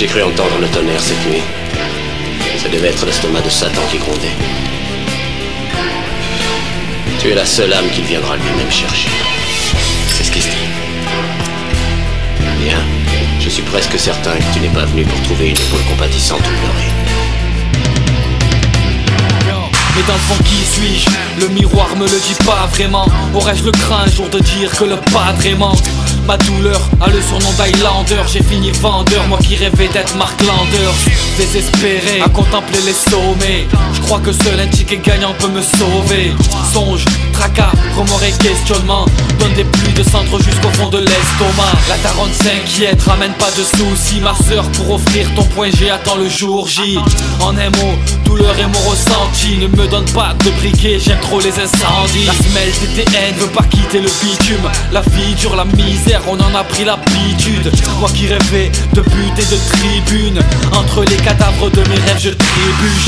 J'ai cru entendre le tonnerre cette nuit. Ça devait être l'estomac de Satan qui grondait. Tu es la seule âme qu'il viendra lui-même chercher. C'est ce qui se dit. Bien, je suis presque certain que tu n'es pas venu pour trouver une épaule compatissante ou pleurer. Mais dans le fond qui suis-je? Le miroir me le dit pas vraiment. Aurais-je le craint un jour de dire que le padre manque? Ma douleur a le surnom d'Highlander. J'ai fini vendeur, moi qui rêvais d'être Mark Landers. Désespéré à contempler les sommets. Je crois que seul un ticket gagnant peut me sauver. Songe, tracas, remords et questionnements donnent des pluies de cendres jusqu'au fond de l'estomac. La daronne s'inquiète, ramène pas de soucis. Ma sœur, pour offrir ton point G, attends le jour J. En un mot, douleur et mon ressenti ne me donne pas de briquet, j'aime trop les incendies. La semelle TTN veut pas quitter le bitume. La vie dure, la misère, on en a pris l'habitude. Moi qui rêvais de but et de tribune, entre les cadavres de mes rêves je trébuche.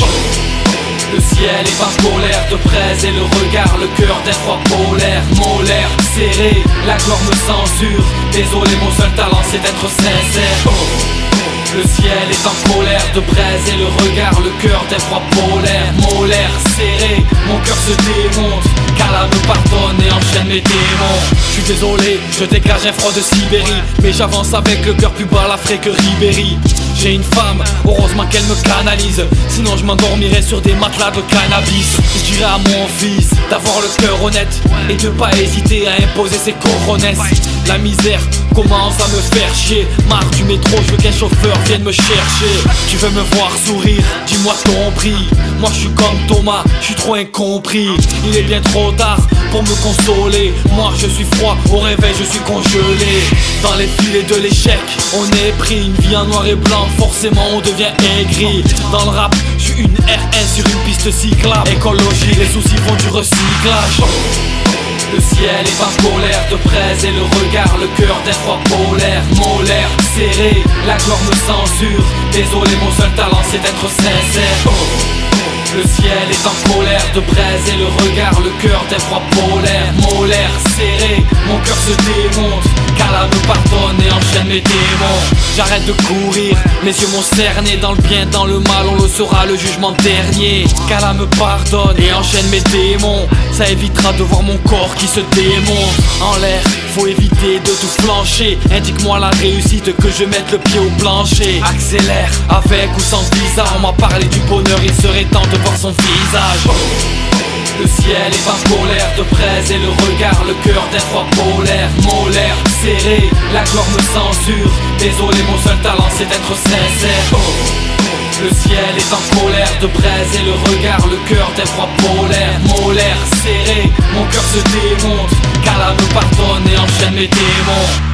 Le ciel est en colère de braise et le regard, le cœur d'un froid polaire. Molaire, serré, la gloire me censure. Désolé, mon seul talent c'est d'être sincère. Le ciel est en colère de braise et le regard, le cœur d'un froid polaire. Molaire, serré, mon cœur se démonte. Qu'Allah me pardonne et enchaîne mes démons. Je suis désolé, je dégage un froid de Sibérie, mais j'avance avec le cœur plus bas la frais que Ribéry. J'ai une femme, heureusement qu'elle me canalise, sinon je m'endormirais sur des matelas de cannabis. Je dirais à mon fils d'avoir le cœur honnête et de pas hésiter à imposer ses coronesses. La misère commence à me faire chier, marre du métro, je veux qu'un chauffeur vienne me chercher. Tu veux me voir sourire, dis-moi ton prix. Moi je suis comme Thomas, je suis trop incompris. Il est bien trop tard pour me consoler. Moi je suis froid, au réveil je suis congelé. Dans les filets de l'échec, on est pris. Une vie en noir et blanc, forcément on devient aigri. Dans le rap, je suis une R1 sur une piste cyclable. Écologie, les soucis font du recyclage. Le ciel est en colère de braise et le regard, le cœur d'un froid polaire. Molaire, serré, la gloire me censure. Désolé, mon seul talent c'est d'être sincère. Le ciel est en colère de braise et le regard, le cœur d'un froid polaire. Molaire, serré, mon cœur se démonte. Qu'Allah me pardonne et enchaîne mes démons. J'arrête de courir, mes yeux m'ont cerné. Dans le bien, dans le mal, on le saura le jugement dernier. Qu'Allah me pardonne et enchaîne mes démons. Ça évitera de voir mon corps qui se démonte. En l'air, faut éviter de tout flancher. Indique-moi la réussite que je mette le pied au plancher. Accélère, avec ou sans visa. On m'a parlé du bonheur, il serait temps de voir son visage. Le ciel est en colère de braise et le regard, le cœur d'un froid polaire. Molaire, serré, la gloire me censure. Désolé, mon seul talent c'est d'être sincère. Le ciel est en colère de braise et le regard, le cœur d'un froid polaire. Molaire, serré, mon cœur se démonte. Qu'Allah me pardonne et enchaîne mes démons.